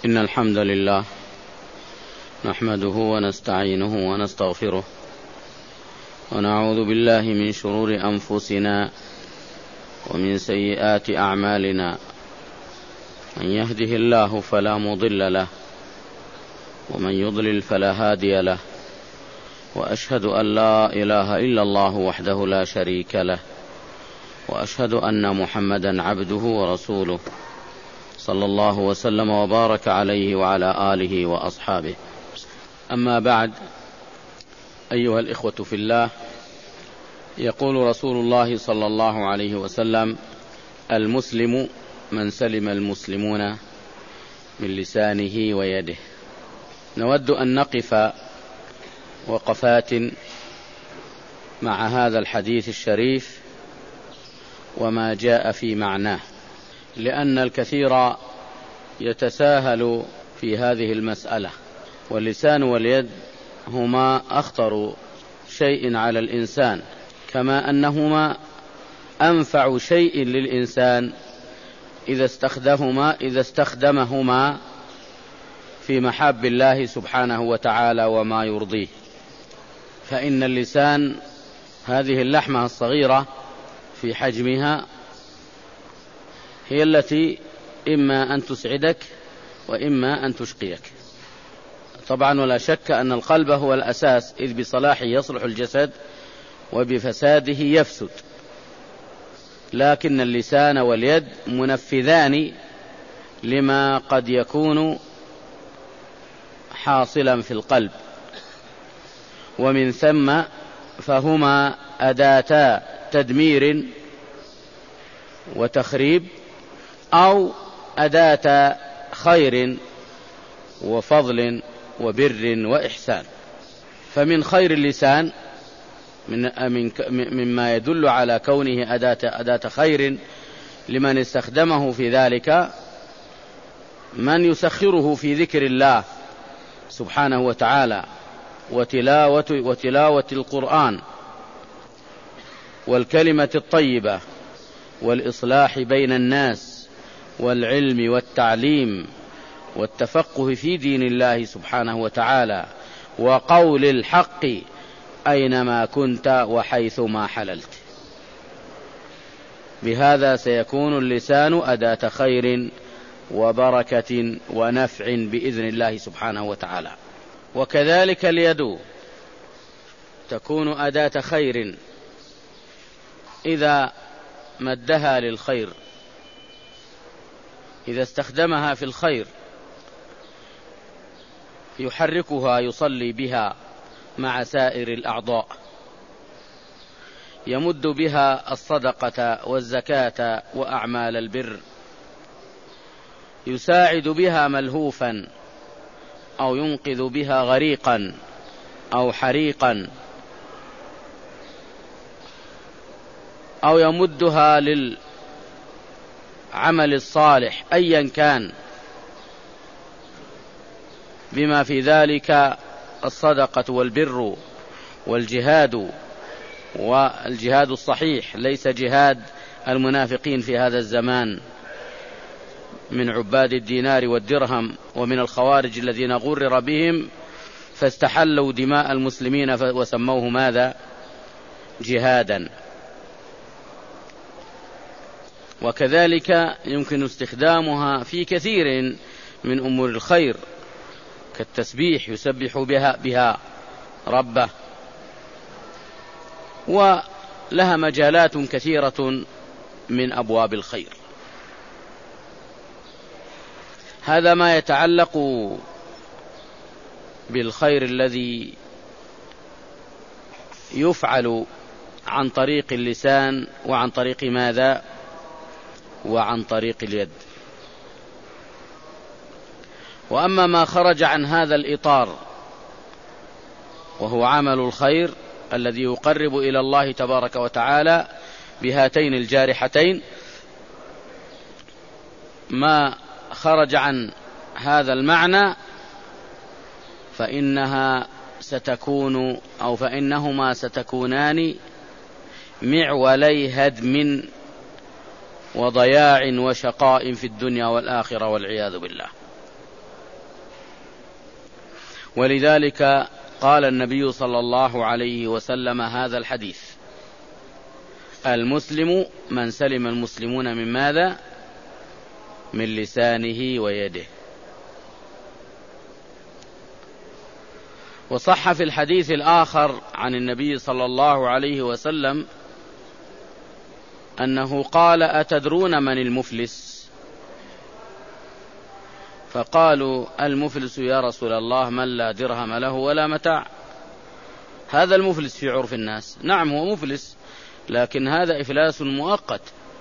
إن الحمد لله نحمده ونستعينه ونستغفره ونعوذ بالله من شرور أنفسنا ومن سيئات أعمالنا. من يهده الله فلا مضل له ومن يضلل فلا هادي له، وأشهد أن لا إله إلا الله وحده لا شريك له، وأشهد أن محمدا عبده ورسوله صلى الله وسلم وبارك عليه وعلى آله وأصحابه. أما بعد، أيها الإخوة في الله، يقول رسول الله صلى الله عليه وسلم: المسلم من سلم المسلمون من لسانه ويده. نود أن نقف وقفات مع هذا الحديث الشريف وما جاء في معناه، لأن الكثير يتساهل في هذه المسألة، واللسان واليد هما أخطر شيء على الإنسان، كما أنهما أنفع شيء للإنسان إذا استخدمهما في محاب الله سبحانه وتعالى وما يرضيه. فإن اللسان هذه اللحمة الصغيرة في حجمها هي التي إما أن تسعدك وإما أن تشقيك. طبعا ولا شك أن القلب هو الأساس، إذ بصلاحه يصلح الجسد وبفساده يفسد، لكن اللسان واليد منفذان لما قد يكون حاصلا في القلب، ومن ثم فهما أداتا تدمير وتخريب أو أداة خير وفضل وبر وإحسان. فمن خير اللسان مما يدل على كونه أداة خير لمن استخدمه في ذلك من يسخره في ذكر الله سبحانه وتعالى وتلاوة القرآن والكلمة الطيبة والإصلاح بين الناس والعلم والتعليم والتفقه في دين الله سبحانه وتعالى وقول الحق أينما كنت وحيثما حللت. بهذا سيكون اللسان أداة خير وبركة ونفع بإذن الله سبحانه وتعالى. وكذلك اليد تكون أداة خير إذا مدها للخير، إذا استخدمها في الخير يحركها، يصلي بها مع سائر الأعضاء، يمد بها الصدقة والزكاة وأعمال البر، يساعد بها ملهوفا أو ينقذ بها غريقا أو حريقا، أو يمدها للعمل الصالح أيا كان، بما في ذلك الصدقة والبر والجهاد، والجهاد الصحيح ليس جهاد المنافقين في هذا الزمان من عباد الدينار والدرهم ومن الخوارج الذين غرر بهم فاستحلوا دماء المسلمين وسموه ماذا؟ جهادا. وكذلك يمكن استخدامها في كثير من أمور الخير كالتسبيح، يسبح بها ربه، ولها مجالات كثيرة من أبواب الخير. هذا ما يتعلق بالخير الذي يفعل عن طريق اللسان وعن طريق ماذا؟ وعن طريق اليد. وأما ما خرج عن هذا الإطار وهو عمل الخير الذي يقرب إلى الله تبارك وتعالى بهاتين الجارحتين، ما خرج عن هذا المعنى فإنهما ستكونان معولي هدم وضياع وشقاء في الدنيا والآخرة والعياذ بالله. ولذلك قال النبي صلى الله عليه وسلم هذا الحديث: المسلم من سلم المسلمون من ماذا؟ من لسانه ويده. وصح في الحديث الآخر عن النبي صلى الله عليه وسلم أنه قال: أتدرون من المفلس؟ فقالوا: المفلس يا رسول الله من لا درهم له ولا متاع. هذا المفلس في عرف الناس. نعم هو مفلس، لكن هذا إفلاس مؤقت.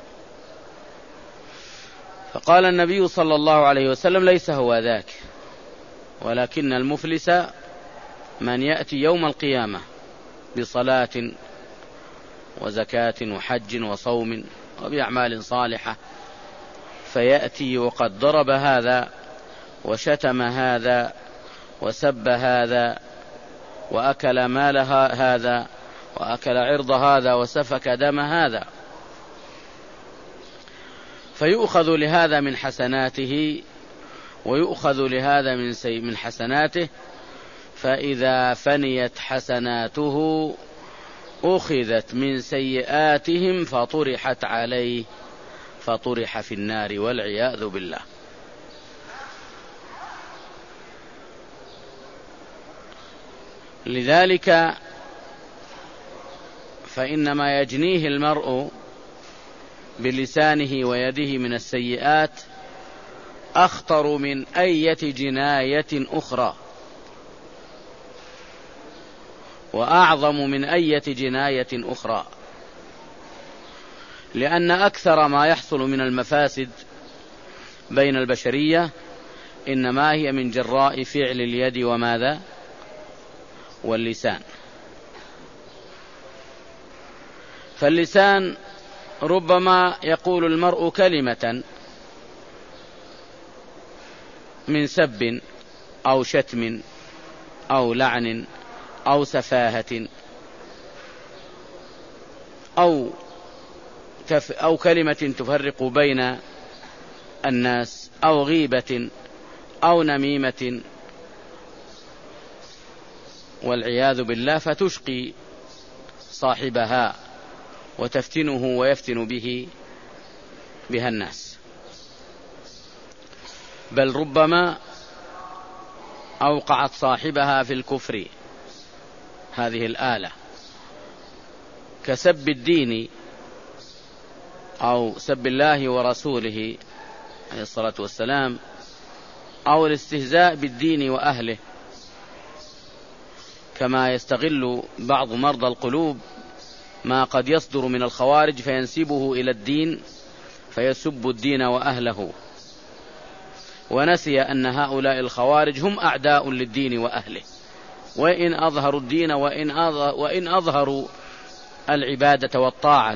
فقال النبي صلى الله عليه وسلم: ليس هو ذاك، ولكن المفلس من يأتي يوم القيامة بصلاة وزكاة وحج وصوم وبأعمال صالحة، فيأتي وقد ضرب هذا وشتم هذا وسب هذا وأكل مال هذا وأكل عرض هذا وسفك دم هذا، فيؤخذ لهذا من حسناته ويؤخذ لهذا من حسناته، فإذا فنيت حسناته أخذت من سيئاتهم فطرحت عليه فطرح في النار والعياذ بالله. لذلك فإنما يجنيه المرء بلسانه ويده من السيئات أخطر من أية جناية أخرى، وأعظم من أية جناية أخرى، لأن أكثر ما يحصل من المفاسد بين البشرية إنما هي من جراء فعل اليد وماذا؟ واللسان. فاللسان ربما يقول المرء كلمة من سب أو شتم أو لعن أو سفاهة أو كلمة تفرق بين الناس أو غيبة أو نميمة والعياذ بالله، فتشقي صاحبها وتفتنه ويفتن بها الناس. بل ربما أوقعت صاحبها في الكفر، هذه الآلة، كسب الدين أو سب الله ورسوله عليه الصلاة والسلام، أو الاستهزاء بالدين وأهله، كما يستغل بعض مرضى القلوب ما قد يصدر من الخوارج فينسبه إلى الدين فيسب الدين وأهله، ونسي أن هؤلاء الخوارج هم أعداء للدين وأهله، وإن أظهروا الدين وإن أظهروا العبادة والطاعة،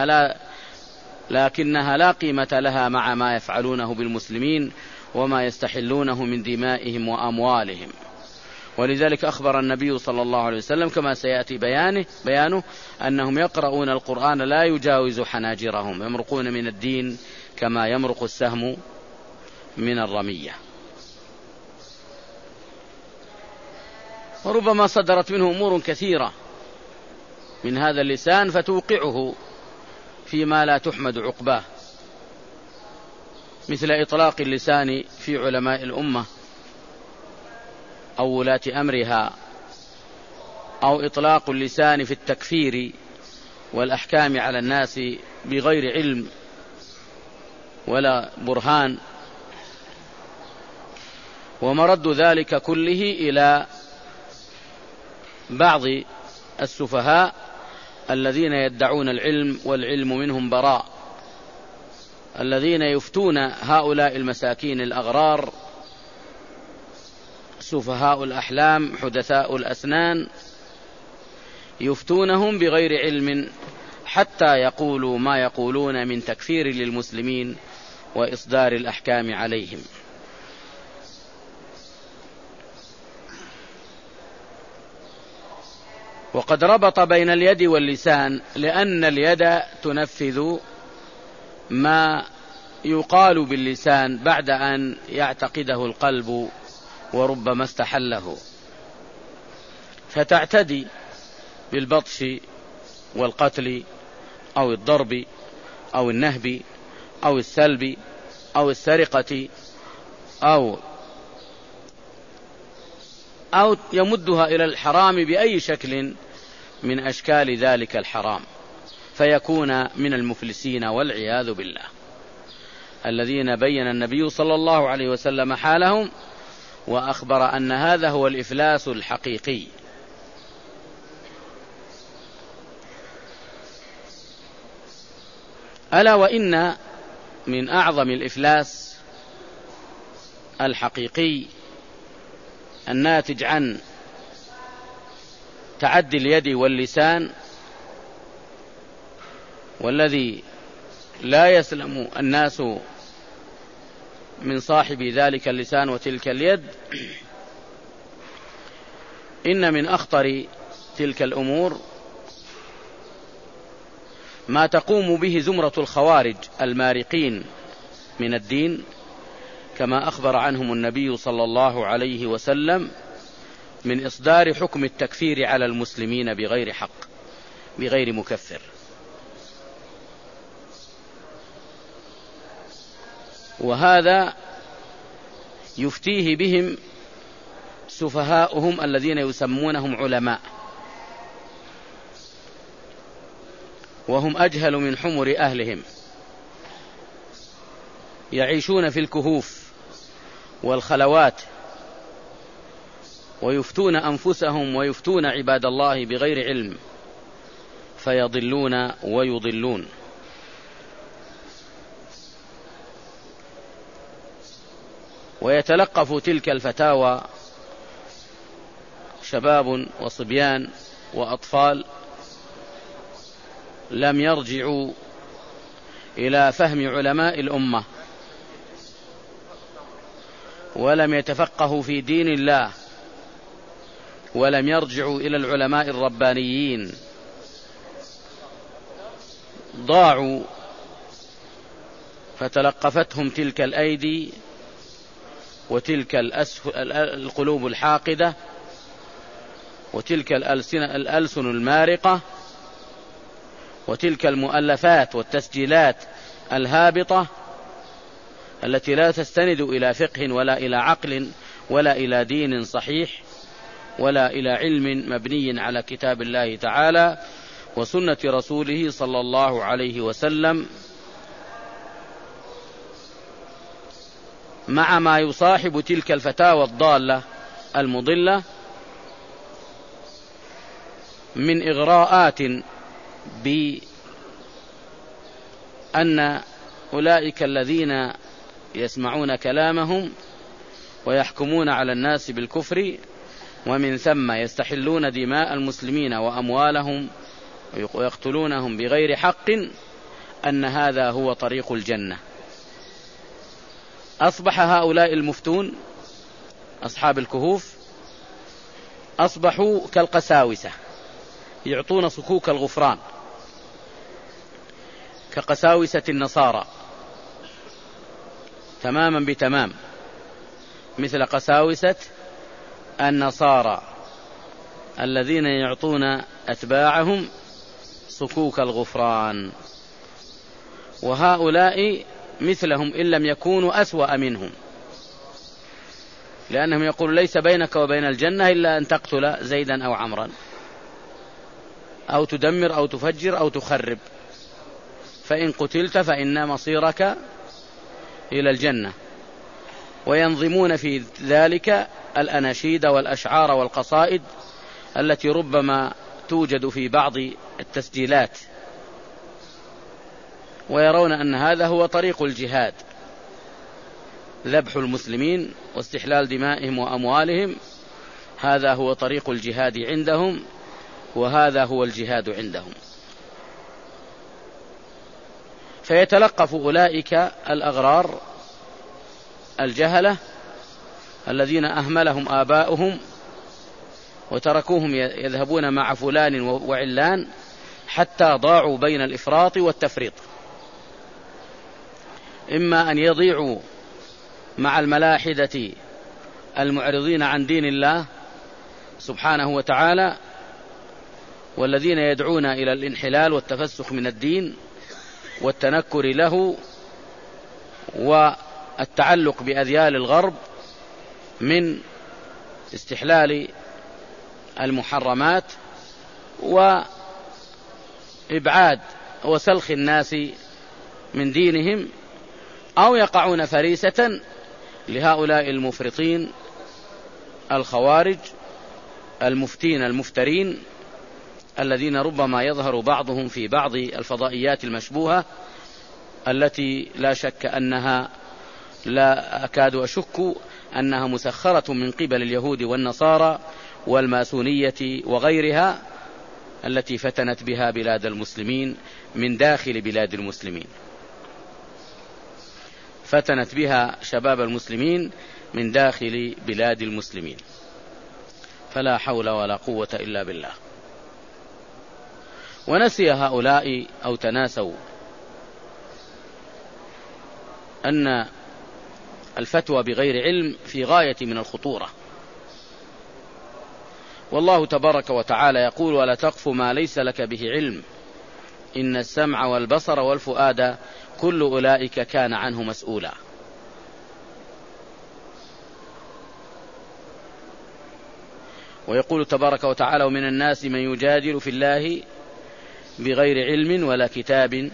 لكنها لا قيمة لها مع ما يفعلونه بالمسلمين وما يستحلونه من دمائهم وأموالهم. ولذلك أخبر النبي صلى الله عليه وسلم كما سيأتي بيانه أنهم يقرؤون القرآن لا يجاوز حناجرهم، يمرقون من الدين كما يمرق السهم من الرمية. وربما صدرت منه أمور كثيرة من هذا اللسان فتوقعه فيما لا تحمد عقباه، مثل إطلاق اللسان في علماء الأمة أو ولاة أمرها، أو إطلاق اللسان في التكفير والأحكام على الناس بغير علم ولا برهان، ومرد ذلك كله إلى بعض السفهاء الذين يدعون العلم والعلم منهم براء، الذين يفتون هؤلاء المساكين الأغرار سفهاء الأحلام حدثاء الأسنان، يفتونهم بغير علم حتى يقولوا ما يقولون من تكفير للمسلمين وإصدار الأحكام عليهم. وقد ربط بين اليد واللسان، لأن اليد تنفذ ما يقال باللسان بعد أن يعتقده القلب وربما استحله، فتعتدي بالبطش والقتل أو الضرب أو النهب أو السلب أو السرقة أو يمدها إلى الحرام بأي شكل من أشكال ذلك الحرام، فيكون من المفلسين والعياذ بالله، الذين بين النبي صلى الله عليه وسلم حالهم وأخبر أن هذا هو الإفلاس الحقيقي. ألا وإن من أعظم الإفلاس الحقيقي الناتج عن تعدي اليد واللسان، والذي لا يسلم الناس من صاحب ذلك اللسان وتلك اليد، إن من أخطر تلك الأمور ما تقوم به زمرة الخوارج المارقين من الدين، كما أخبر عنهم النبي صلى الله عليه وسلم، من إصدار حكم التكفير على المسلمين بغير حق، بغير مكفر. وهذا يفتيه بهم سفهاؤهم الذين يسمونهم علماء، وهم أجهل من حمر أهلهم، يعيشون في الكهوف والخلوات ويفتون أنفسهم ويفتون عباد الله بغير علم، فيضلون ويضلون. ويتلقف تلك الفتاوى شباب وصبيان وأطفال لم يرجعوا إلى فهم علماء الأمة، ولم يتفقهوا في دين الله، ولم يرجعوا إلى العلماء الربانيين، ضاعوا فتلقفتهم تلك الأيدي وتلك القلوب الحاقدة وتلك الألسن المارقة وتلك المؤلفات والتسجيلات الهابطة التي لا تستند إلى فقه ولا إلى عقل ولا إلى دين صحيح ولا إلى علم مبني على كتاب الله تعالى وسنة رسوله صلى الله عليه وسلم، مع ما يصاحب تلك الفتاوى الضالة المضلة من إغراءات بأن أولئك الذين يسمعون كلامهم ويحكمون على الناس بالكفر ومن ثم يستحلون دماء المسلمين وأموالهم ويقتلونهم بغير حق، أن هذا هو طريق الجنة. أصبح هؤلاء المفتون أصحاب الكهوف أصبحوا كالقساوسة، يعطون صكوك الغفران كقساوسة النصارى تماما بتمام، مثل قساوسة النصارى الذين يعطون أتباعهم صكوك الغفران، وهؤلاء مثلهم إن لم يكونوا أسوأ منهم، لأنهم يقولون ليس بينك وبين الجنة إلا أن تقتل زيدا أو عمرا أو تدمر أو تفجر أو تخرب، فإن قتلت فإن مصيرك إلى الجنة. وينظمون في ذلك الأناشيد والأشعار والقصائد التي ربما توجد في بعض التسجيلات، ويرون أن هذا هو طريق الجهاد، ذبح المسلمين واستحلال دمائهم وأموالهم، هذا هو طريق الجهاد عندهم، وهذا هو الجهاد عندهم. فيتلقف أولئك الأغرار الجهلة الذين أهملهم آباؤهم وتركوهم يذهبون مع فلان وعلان حتى ضاعوا بين الإفراط والتفريط، إما أن يضيعوا مع الملاحدة المعرضين عن دين الله سبحانه وتعالى والذين يدعون إلى الانحلال والتفسخ من الدين والتنكر له والتعلق بأذيال الغرب من استحلال المحرمات وإبعاد وسلخ الناس من دينهم، أو يقعون فريسة لهؤلاء المفرطين الخوارج المفتين المفترين الذين ربما يظهر بعضهم في بعض الفضائيات المشبوهة التي لا شك أنها، لا أكاد أشك أنها مسخرة من قبل اليهود والنصارى والماسونية وغيرها التي فتنت بها بلاد المسلمين من داخل بلاد المسلمين، فتنت بها شباب المسلمين من داخل بلاد المسلمين، فلا حول ولا قوة إلا بالله. ونسي هؤلاء أو تناسوا أن الفتوى بغير علم في غاية من الخطورة، والله تبارك وتعالى يقول: ولا تقف ما ليس لك به علم إن السمع والبصر والفؤاد كل أولئك كان عنه مسؤولا. ويقول تبارك وتعالى: ومن الناس من يجادل في الله بغير علم ولا كتاب،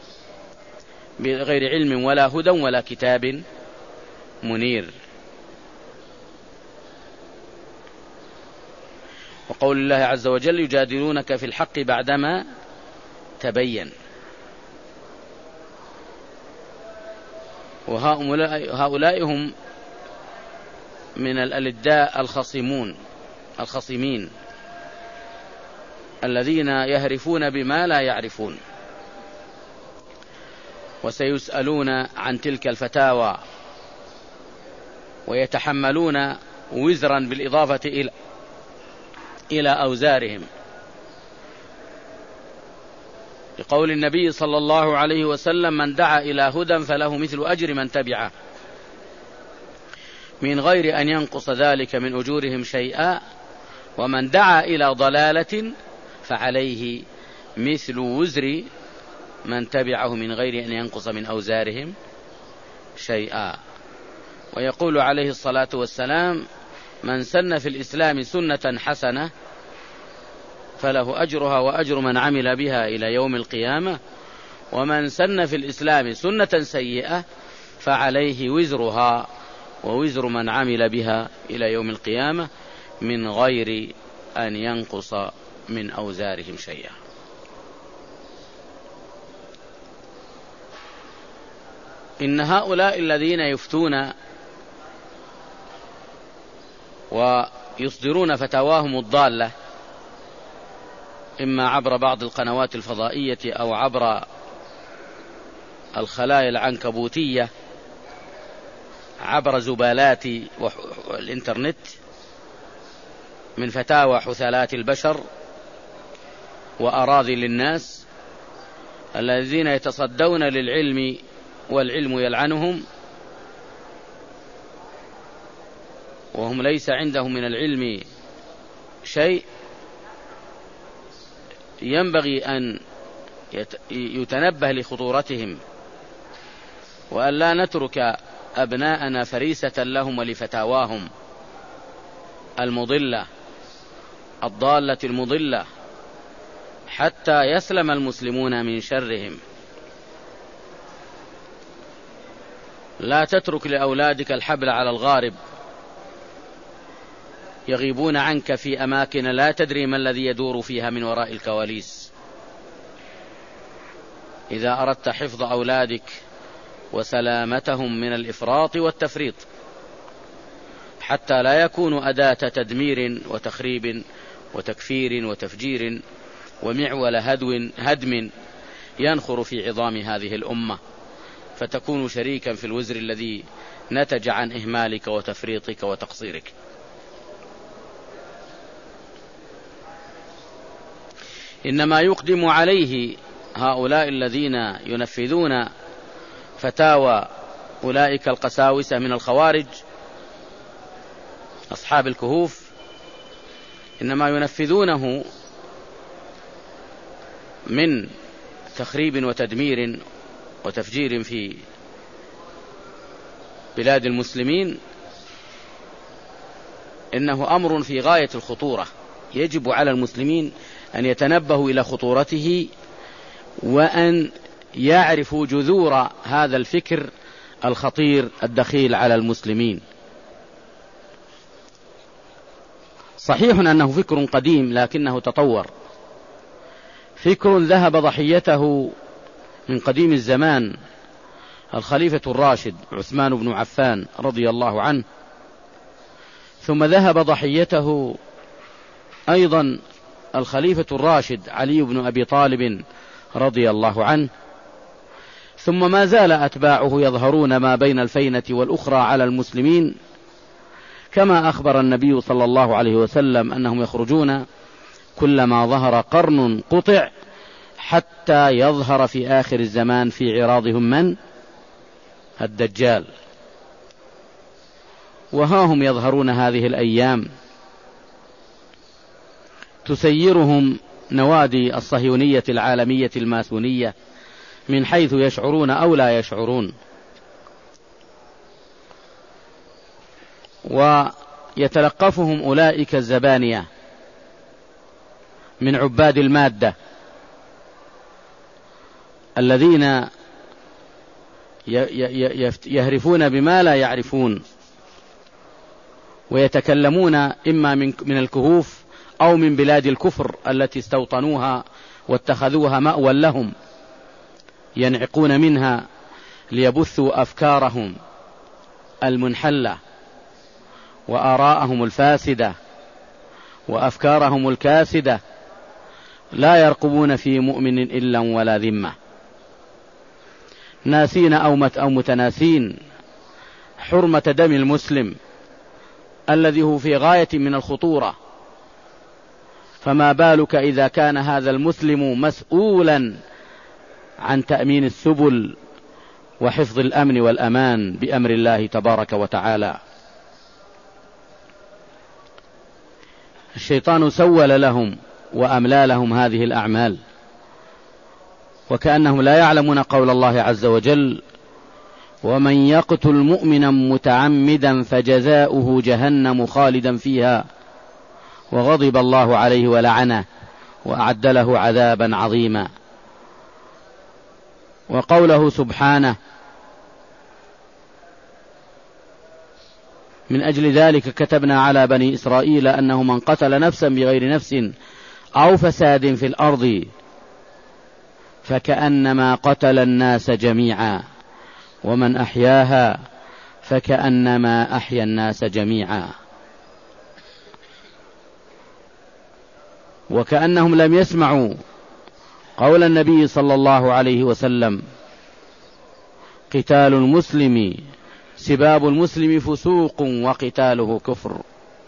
بغير علم ولا هدى ولا كتاب منير. وقول الله عز وجل: يجادلونك في الحق بعدما تبين. وهؤلاء هم من الألداء الخصمين الذين يهرفون بما لا يعرفون، وسيسألون عن تلك الفتاوى ويتحملون وزرا بالإضافة إلى أوزارهم، لقول النبي صلى الله عليه وسلم: من دعا إلى هدى فله مثل أجر من تبعه من غير أن ينقص ذلك من أجورهم شيئا، ومن دعا إلى ضلالة فعليه مثل وزر من تبعه من غير أن ينقص من أوزارهم شيئا. ويقول عليه الصلاة والسلام: من سن في الإسلام سنة حسنة فله أجرها وأجر من عمل بها إلى يوم القيامة، ومن سن في الإسلام سنة سيئة فعليه وزرها ووزر من عمل بها إلى يوم القيامة من غير أن ينقص من أوزارهم شيئا. إن هؤلاء الذين يفتون ويصدرون فتاواهم الضالة إما عبر بعض القنوات الفضائية أو عبر الخلايا العنكبوتية، عبر زبالات الإنترنت، من فتاوى حثالات البشر وأراذل الناس الذين يتصدون للعلم والعلم يلعنهم، وهم ليس عندهم من العلم شيء. ينبغي أن يتنبه لخطورتهم، وأن لا نترك أبناءنا فريسة لهم ولفتاواهم المضلة الضالة المضلة حتى يسلم المسلمون من شرهم. لا تترك لأولادك الحبل على الغارب يغيبون عنك في أماكن لا تدري ما الذي يدور فيها من وراء الكواليس. إذا أردت حفظ أولادك وسلامتهم من الإفراط والتفريط حتى لا يكونوا أداة تدمير وتخريب وتكفير وتفجير ومعول هدم ينخر في عظام هذه الأمة، فتكون شريكا في الوزر الذي نتج عن إهمالك وتفريطك وتقصيرك. إنما يقدم عليه هؤلاء الذين ينفذون فتاوى أولئك القساوسة من الخوارج أصحاب الكهوف إنما ينفذونه من تخريب وتدمير وتفجير في بلاد المسلمين إنه أمر في غاية الخطورة، يجب على المسلمين أن يتنبهوا إلى خطورته وأن يعرفوا جذور هذا الفكر الخطير الدخيل على المسلمين. صحيح أنه فكر قديم لكنه تطور، فكر ذهب ضحيته من قديم الزمان الخليفة الراشد عثمان بن عفان رضي الله عنه، ثم ذهب ضحيته أيضا الخليفة الراشد علي بن أبي طالب رضي الله عنه، ثم ما زال أتباعه يظهرون ما بين الفينة والأخرى على المسلمين، كما أخبر النبي صلى الله عليه وسلم أنهم يخرجون كلما ظهر قرن قطع حتى يظهر في آخر الزمان في عراضهم من؟ الدجال. وها هم يظهرون هذه الأيام، تسيرهم نوادي الصهيونية العالمية الماسونية من حيث يشعرون أو لا يشعرون، ويتلقفهم أولئك الزبانية من عباد المادة الذين يهرفون بما لا يعرفون، ويتكلمون إما من الكهوف أو من بلاد الكفر التي استوطنوها واتخذوها مأوى لهم، ينعقون منها ليبثوا أفكارهم المنحلة وآراءهم الفاسدة وأفكارهم الكاسدة، لا يرقبون في مؤمن إلا ولا ذمة، ناسين أو متناسين حرمة دم المسلم الذي هو في غاية من الخطورة. فما بالك إذا كان هذا المسلم مسؤولا عن تأمين السبل وحفظ الأمن والأمان بأمر الله تبارك وتعالى. الشيطان سول لهم وأملى لهم هذه الأعمال، وكأنهم لا يعلمون قول الله عز وجل: ومن يقتل مؤمنا متعمدا فجزاؤه جهنم خالدا فيها وغضب الله عليه ولعنه وأعد له عذابا عظيما. وقوله سبحانه: من أجل ذلك كتبنا على بني إسرائيل أنه من قتل نفسا بغير نفس أو فساد في الأرض فكأنما قتل الناس جميعا ومن أحياها فكأنما أحيا الناس جميعا. وكأنهم لم يسمعوا قول النبي صلى الله عليه وسلم: قتال المسلم سباب المسلم فسوق وقتاله كفر.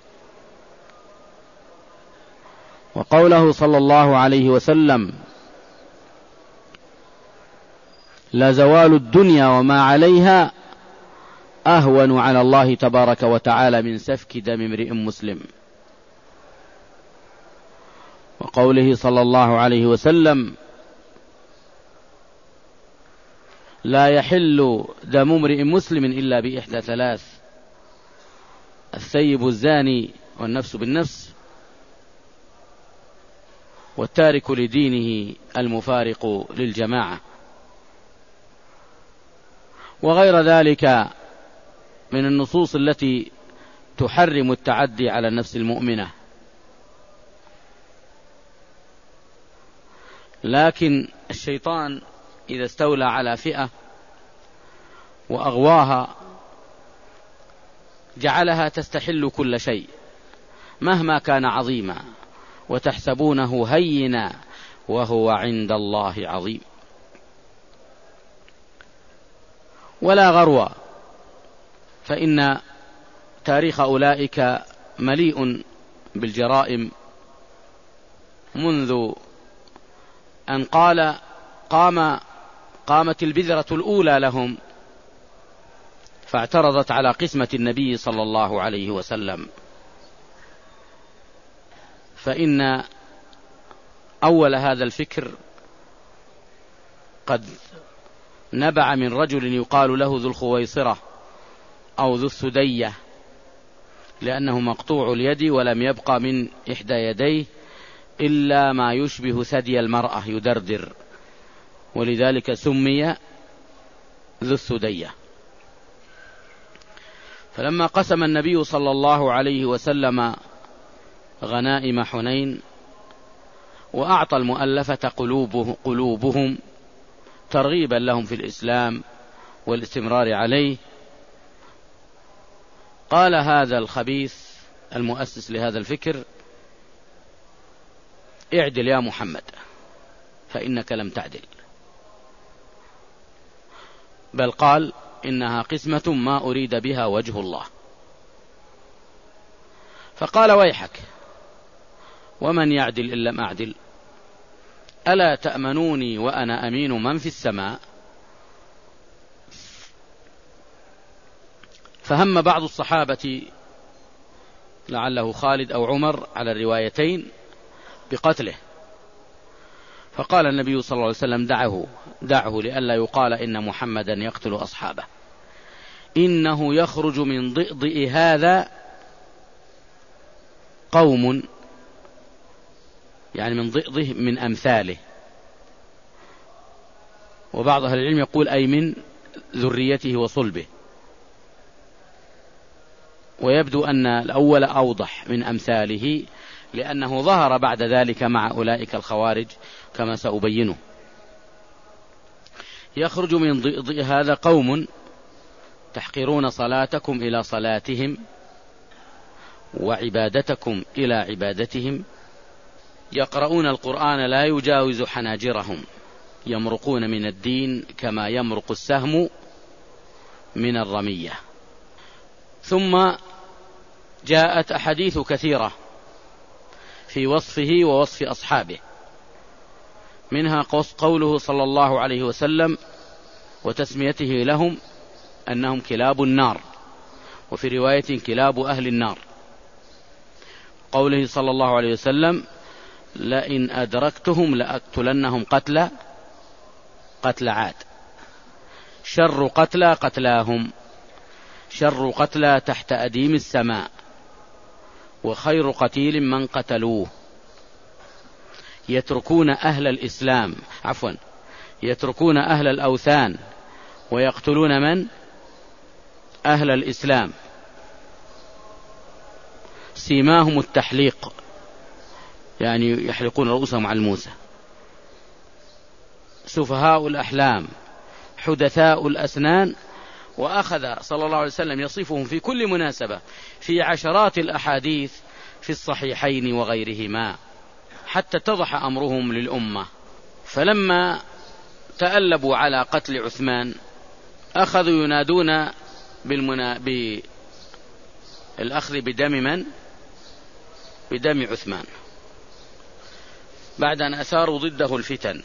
وقوله صلى الله عليه وسلم: لا زوال الدنيا وما عليها أهون على الله تبارك وتعالى من سفك دم امرئ مسلم. وقوله صلى الله عليه وسلم: لا يحل دم امرئ مسلم إلا بإحدى ثلاث: الثيب الزاني والنفس بالنفس والتارك لدينه المفارق للجماعة، وغير ذلك من النصوص التي تحرم التعدي على النفس المؤمنة. لكن الشيطان إذا استولى على فئة وأغواها جعلها تستحل كل شيء مهما كان عظيما، وتحسبونه هينا وهو عند الله عظيم. ولا غرو، فإن تاريخ أولئك مليء بالجرائم منذ أن قامت البذرة الأولى لهم فاعترضت على قسمة النبي صلى الله عليه وسلم. فإن أول هذا الفكر قد نبع من رجل يقال له ذو الخويصرة أو ذو الثدية، لأنه مقطوع اليد ولم يبقى من إحدى يديه إلا ما يشبه ثدي المرأة يدردر، ولذلك سمي ذو الثدية. فلما قسم النبي صلى الله عليه وسلم غنائم حنين وأعطى المؤلفة قلوبهم ترغيبا لهم في الإسلام والاستمرار عليه، قال هذا الخبيث المؤسس لهذا الفكر: اعدل يا محمد فإنك لم تعدل، بل قال: إنها قسمة ما أريد بها وجه الله. فقال: ويحك، ومن يعدل إن لم أعدل؟ ألا تأمنوني وأنا أمين من في السماء؟ فهم بعض الصحابة لعله خالد أو عمر على الروايتين بقتله، فقال النبي صلى الله عليه وسلم: دعه لئلا يقال إن محمدا يقتل أصحابه، إنه يخرج من ضئضئ هذا قوم، يعني من ضئضه من أمثاله، وبعض أهل العلم يقول أي من ذريته وصلبه، ويبدو أن الأول أوضح من أمثاله لأنه ظهر بعد ذلك مع أولئك الخوارج كما سأبينه. يخرج من ضئضئ هذا قوم تحقرون صلاتكم إلى صلاتهم وعبادتكم إلى عبادتهم، يقرؤون القرآن لا يجاوز حناجرهم، يمرقون من الدين كما يمرق السهم من الرمية. ثم جاءت أحاديث كثيرة في وصفه ووصف أصحابه، منها قوله صلى الله عليه وسلم وتسميته لهم أنهم كلاب النار، وفي رواية كلاب أهل النار. قوله صلى الله عليه وسلم: لئن أدركتهم لأقتلنهم قتل عاد، شر قتلى قتلاهم، شر قتلى تحت أديم السماء، وخير قتيل من قتلوه. يتركون أهل الأوثان ويقتلون من؟ أهل الإسلام. سيماهم التحليق، يعني يحلقون رؤوسهم على الموسى. سفهاء الأحلام، حدثاء الأسنان. وأخذ صلى الله عليه وسلم يصفهم في كل مناسبة في عشرات الأحاديث في الصحيحين وغيرهما حتى اتضح أمرهم للأمة. فلما تألبوا على قتل عثمان أخذوا ينادون بالأخذ بدم من؟ بدم عثمان، بعد أن أثاروا ضده الفتن.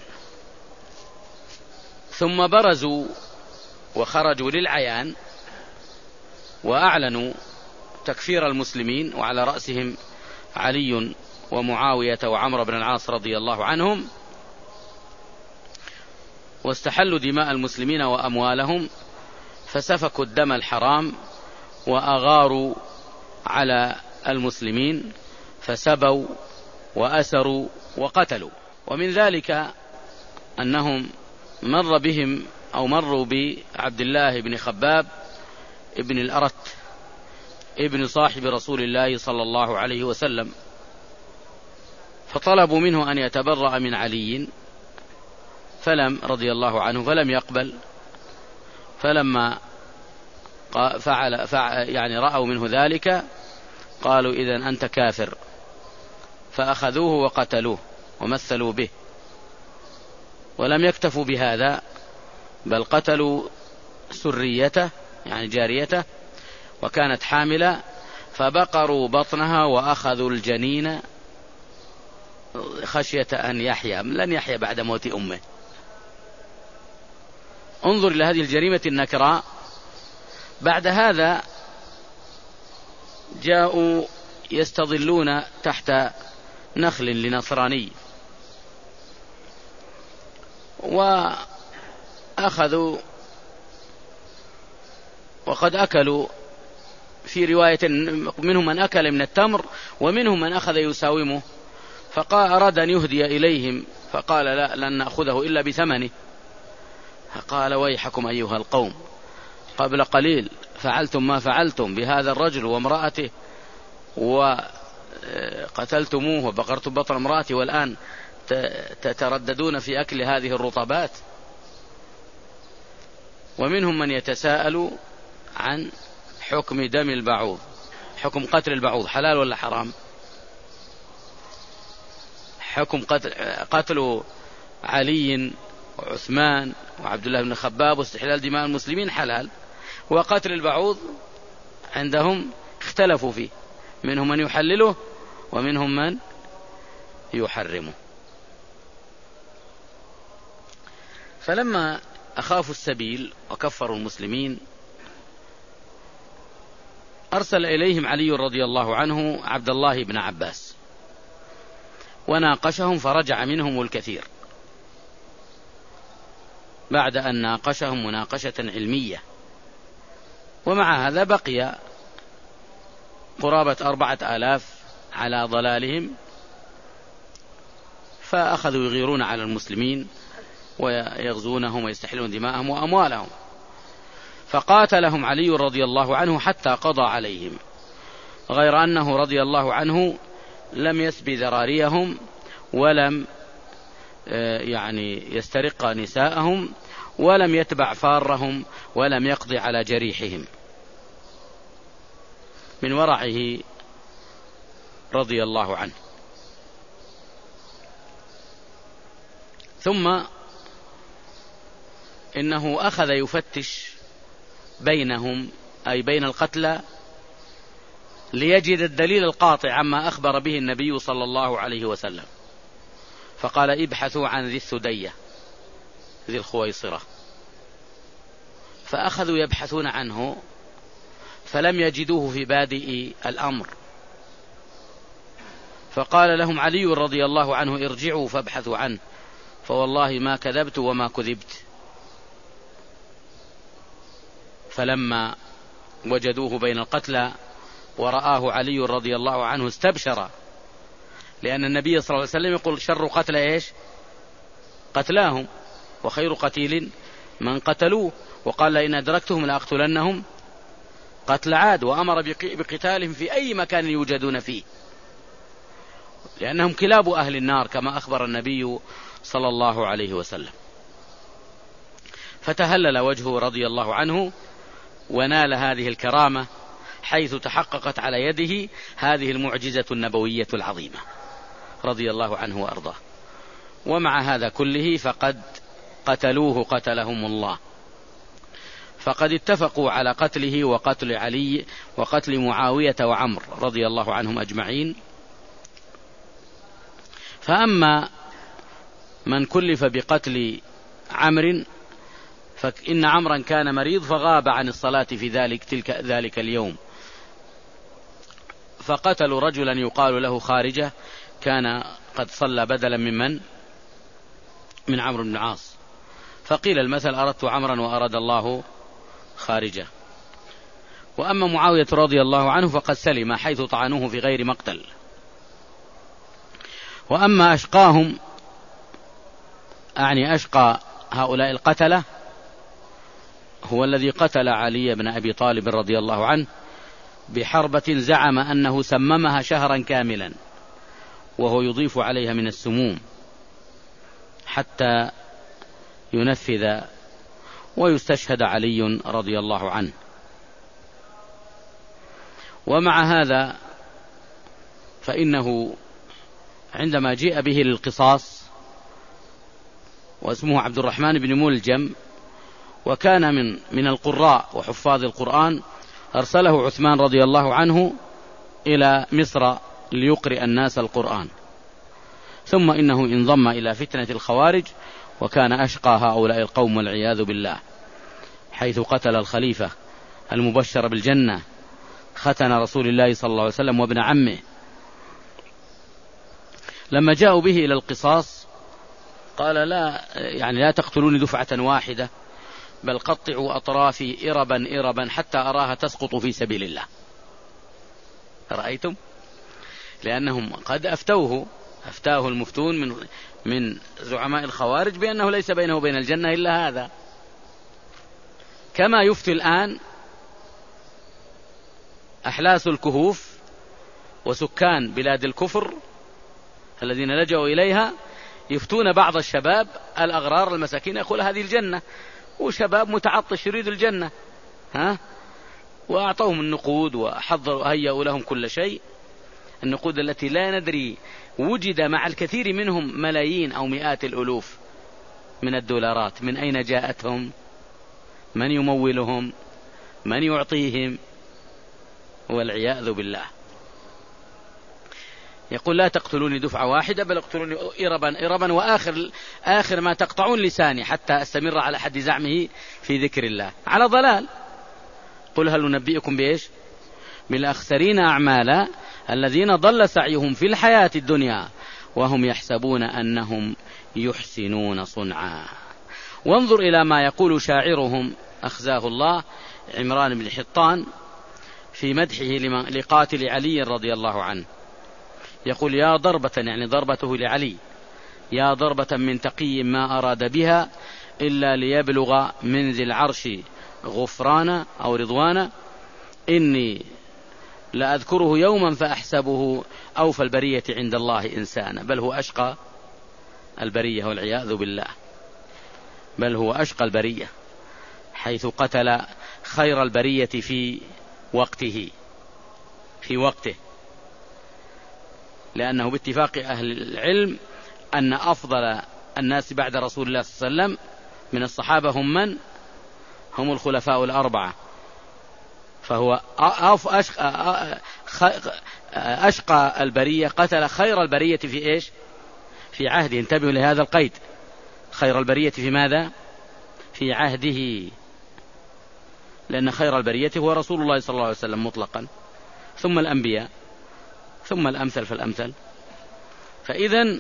ثم برزوا وخرجوا للعيان وأعلنوا تكفير المسلمين، وعلى رأسهم علي ومعاوية وعمر بن العاص رضي الله عنهم، واستحلوا دماء المسلمين وأموالهم، فسفكوا الدم الحرام وأغاروا على المسلمين، فسبوا وأسروا وقتلوا. ومن ذلك أنهم مروا بعبد الله بن خباب ابن الأرت ابن صاحب رسول الله صلى الله عليه وسلم، فطلبوا منه أن يتبرأ من علي رضي الله عنه فلم يقبل. فلما يعني رأوا منه ذلك قالوا: إذن أنت كافر، فأخذوه وقتلوه ومثلوا به. ولم يكتفوا بهذا، بل قتلوا سريته يعني جاريته، وكانت حاملة، فبقروا بطنها وأخذوا الجنين خشية أن يحيا، لن يحيا بعد موت أمه. انظر إلى هذه الجريمة النكراء. بعد هذا جاءوا يستظلون تحت نخل لنصراني، وأخذوا وقد أكلوا، في رواية منهم من أكل من التمر ومنهم من أخذ يساومه، فقال أراد أن يهدي إليهم فقال لا، لن نأخذه إلا بثمنه. فقال ويحكم أيها القوم، قبل قليل فعلتم ما فعلتم بهذا الرجل وامرأته وقتلتموه وبقرتم بطن امرأته، والآن تترددون في أكل هذه الرطبات. ومنهم من يتساءل عن حكم دم البعوض، حكم قتل البعوض حلال ولا حرام؟ حكم قتل علي وعثمان وعبد الله بن خباب واستحلال دماء المسلمين حلال، وقتل البعوض عندهم اختلفوا فيه، منهم من يحلله ومنهم من يحرمه. فلما أخافوا السبيل وكفروا المسلمين أرسل إليهم علي رضي الله عنه عبد الله بن عباس وناقشهم، فرجع منهم الكثير بعد أن ناقشهم مناقشة علمية. ومع هذا بقي قرابة 4000 على ضلالهم، فأخذوا يغيرون على المسلمين ويغزونهم ويستحلون دماءهم وأموالهم، فقاتلهم علي رضي الله عنه حتى قضى عليهم، غير أنه رضي الله عنه لم يسب ذراريهم ولم يسترق نساءهم ولم يتبع فارهم ولم يقضي على جريحهم من ورعه رضي الله عنه. ثم إنه أخذ يفتش بينهم، أي بين القتلى، ليجد الدليل القاطع عما أخبر به النبي صلى الله عليه وسلم، فقال ابحثوا عن ذي الثدية ذي الخويصرة، فأخذوا يبحثون عنه فلم يجدوه في بادئ الأمر، فقال لهم علي رضي الله عنه ارجعوا فابحثوا عنه، فوالله ما كذبت وما كذبت. فلما وجدوه بين القتلى ورآه علي رضي الله عنه استبشر، لأن النبي صلى الله عليه وسلم يقول شر قتل إيش؟ قتلاهم، وخير قتيل من قتلوه، وقال لئن أدركتهم لأقتلنهم قتل عاد، وأمر بقتالهم في أي مكان يوجدون فيه، لأنهم كلاب أهل النار كما أخبر النبي صلى الله عليه وسلم. فتهلل وجهه رضي الله عنه ونال هذه الكرامة، حيث تحققت على يده هذه المعجزة النبوية العظيمة رضي الله عنه وأرضاه. ومع هذا كله فقد قتلوه قتلهم الله، فقد اتفقوا على قتله وقتل علي وقتل معاوية وعمر رضي الله عنهم أجمعين. فأما من كلف بقتل عمرو فإن عمرا كان مريض فغاب عن الصلاة في ذلك اليوم، فقتلوا رجلا يقال له خارجة كان قد صلى بدلا من عمرو بن العاص، فقيل المثل أردت عمرا وأراد الله خارجة. وأما معاوية رضي الله عنه فقد سلم حيث طعنوه في غير مقتل. وأما أشقاهم، أعني أشقى هؤلاء القتلة، هو الذي قتل علي بن أبي طالب رضي الله عنه بحربة زعم أنه سممها شهرا كاملا وهو يضيف عليها من السموم حتى ينفذ ويستشهد علي رضي الله عنه. ومع هذا فإنه عندما جيء به للقصاص، واسمه عبد الرحمن بن ملجم، وكان من القراء وحفاظ القرآن، أرسله عثمان رضي الله عنه إلى مصر ليقرئ الناس القرآن، ثم إنه انضم إلى فتنة الخوارج وكان أشقى هؤلاء القوم والعياذ بالله، حيث قتل الخليفة المبشر بالجنة ختن رسول الله صلى الله عليه وسلم وابن عمه. لما جاءوا به إلى القصاص قال لا تقتلوني دفعة واحدة، بل قطعوا أطرافي إربا حتى أراها تسقط في سبيل الله. رأيتم؟ لأنهم قد أفتاه المفتون من زعماء الخوارج بأنه ليس بينه وبين الجنة إلا هذا، كما يفتي الآن أحلاس الكهوف وسكان بلاد الكفر الذين لجأوا إليها، يفتون بعض الشباب الأغرار المساكين يقول هذه الجنة، وشباب متعطش يريد الجنة، وأعطوهم النقود هيئوا لهم كل شيء، النقود التي لا ندري وجد مع الكثير منهم ملايين أو مئات الألوف من الدولارات، من أين جاءتهم؟ من يمولهم؟ من يعطيهم؟ والعياذ بالله. يقول لا تقتلوني دفعة واحدة، بل اقتلوني إربا وآخر ما تقطعون لساني حتى أستمر على حد زعمه في ذكر الله على ضلال. قل هل ننبئكم بإيش؟ بالأخسرين أعمالا الذين ضل سعيهم في الحياة الدنيا وهم يحسبون أنهم يحسنون صنعا. وانظر إلى ما يقول شاعرهم أخزاه الله عمران بن حطان في مدحه لقاتل علي رضي الله عنه، يقول يا ضربة، يعني ضربته لعلي، يا ضربة من تقي ما أراد بها إلا ليبلغ من ذي العرش غفرانا أو رضوانا، إني لأذكره يوما فأحسبه أوفى البرية عند الله إنسانا، بل هو أشقى البرية والعياذ بالله، بل هو أشقى البرية، حيث قتل خير البرية في وقته، لأنه باتفاق أهل العلم أن أفضل الناس بعد رسول الله صلى الله عليه وسلم من الصحابة هم الخلفاء الأربعة، فهو أشقى البرية، قتل خير البرية في إيش؟ في عهده. انتبهوا لهذا القيد، خير البرية في ماذا؟ في عهده، لأن خير البرية هو رسول الله صلى الله عليه وسلم مطلقا، ثم الأنبياء، ثم الأمثل فالأمثل. فإذن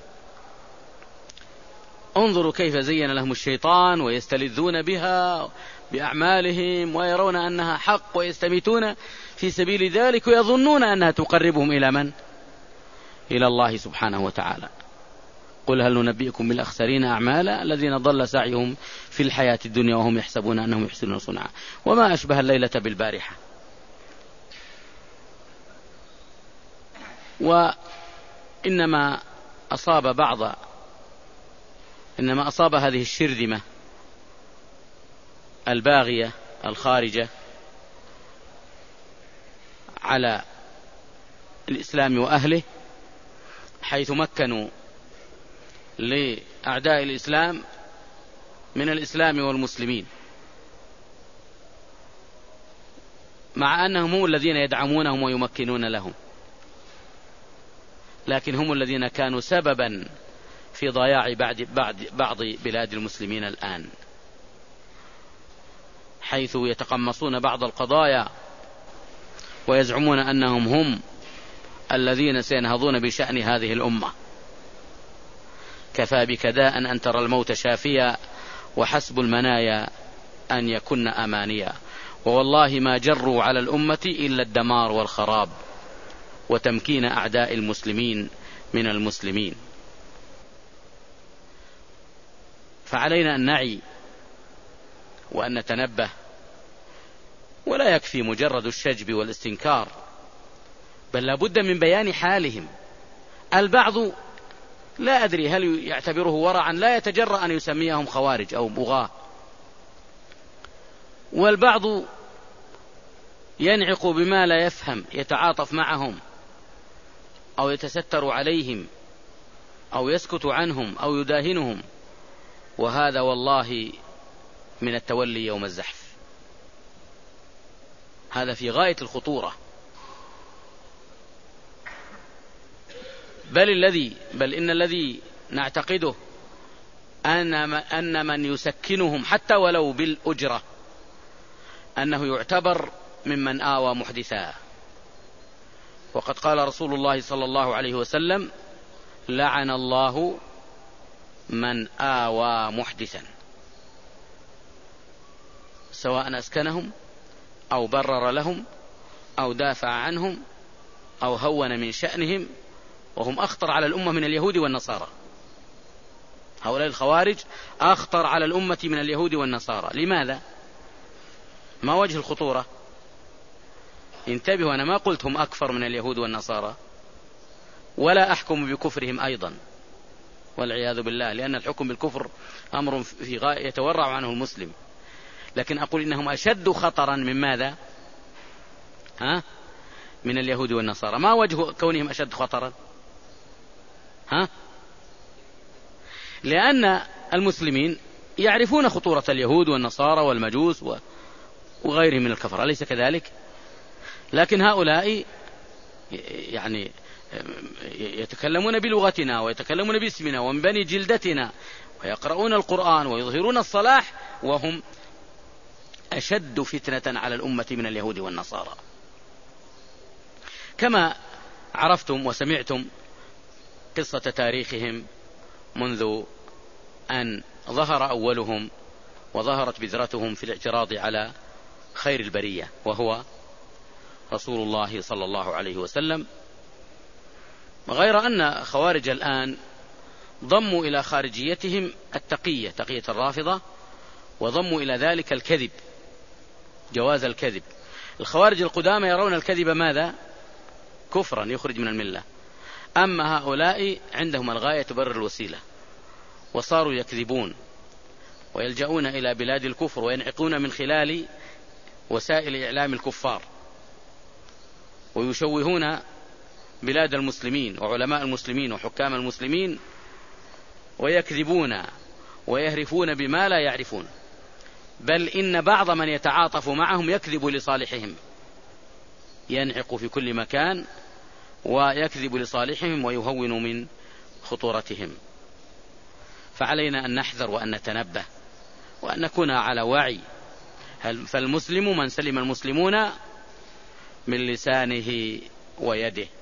انظروا كيف زين لهم الشيطان ويستلذون بها بأعمالهم ويرون أنها حق ويستميتون في سبيل ذلك ويظنون أنها تقربهم إلى من؟ إلى الله سبحانه وتعالى. قل هل ننبئكم بالأخسرين أعمالا الذين ضل سعيهم في الحياة الدنيا وهم يحسبون أنهم يحسنون صنعا. وما أشبه الليلة بالبارحة. وإنما أصاب هذه الشرذمة الباغية الخارجة على الإسلام وأهله، حيث مكنوا لأعداء الإسلام من الإسلام والمسلمين، مع أنهم هم الذين يدعمونهم ويمكنون لهم، لكن هم الذين كانوا سببا في ضياع بعض بلاد المسلمين الآن، حيث يتقمصون بعض القضايا ويزعمون أنهم هم الذين سينهضون بشأن هذه الأمة. كفى بك داء أن ترى الموت شافيا وحسب المنايا أن يكن أمانيا، ووالله ما جروا على الأمة إلا الدمار والخراب وتمكين أعداء المسلمين من المسلمين. فعلينا أن نعي وأن نتنبه، ولا يكفي مجرد الشجب والاستنكار، بل لابد من بيان حالهم. البعض لا أدري هل يعتبره ورعا لا يتجرأ أن يسميهم خوارج أو بغاة، والبعض ينعق بما لا يفهم، يتعاطف معهم أو يتستر عليهم أو يسكت عنهم أو يداهنهم، وهذا والله من التولي يوم الزحف، هذا في غاية الخطورة. بل إن الذي نعتقده أن من يسكنهم حتى ولو بالأجرة أنه يعتبر ممن آوى محدثا. وقد قال رسول الله صلى الله عليه وسلم لعن الله من آوى محدثا، سواء أسكنهم أو برر لهم أو دافع عنهم أو هون من شأنهم، وهم أخطر على الأمة من اليهود والنصارى. هؤلاء الخوارج أخطر على الأمة من اليهود والنصارى. لماذا؟ ما وجه الخطورة؟ انتبهوا، أنا ما قلت هم أكفر من اليهود والنصارى، ولا أحكم بكفرهم أيضا والعياذ بالله، لأن الحكم بالكفر أمر في غاية يتورع عنه المسلم، لكن أقول إنهم أشد خطرا من ماذا؟ من اليهود والنصارى. ما وجه كونهم أشد خطرا؟ لأن المسلمين يعرفون خطورة اليهود والنصارى والمجوس وغيرهم من الكفر، أليس كذلك؟ لكن هؤلاء يعني يتكلمون بلغتنا ويتكلمون باسمنا ومن بني جلدتنا ويقرؤون القرآن ويظهرون الصلاح، وهم أشد فتنة على الأمة من اليهود والنصارى. كما عرفتم وسمعتم قصة تاريخهم منذ أن ظهر أولهم وظهرت بذرتهم في الاعتراض على خير البرية وهو رسول الله صلى الله عليه وسلم، غير أن خوارج الآن ضموا إلى خارجيتهم التقية، تقية الرافضة، وضموا إلى ذلك الكذب، جواز الكذب. الخوارج القدامى يرون الكذب ماذا؟ كفرا يخرج من الملة، أما هؤلاء عندهم الغاية تبرر الوسيلة، وصاروا يكذبون ويلجؤون إلى بلاد الكفر وينعقون من خلال وسائل إعلام الكفار، ويشوهون بلاد المسلمين وعلماء المسلمين وحكام المسلمين، ويكذبون ويهرفون بما لا يعرفون، بل إن بعض من يتعاطف معهم يكذب لصالحهم، ينعق في كل مكان ويكذب لصالحهم ويهون من خطورتهم. فعلينا أن نحذر وأن نتنبه وأن نكون على وعي. فالمسلم من سلم المسلمون من لسانه ويده.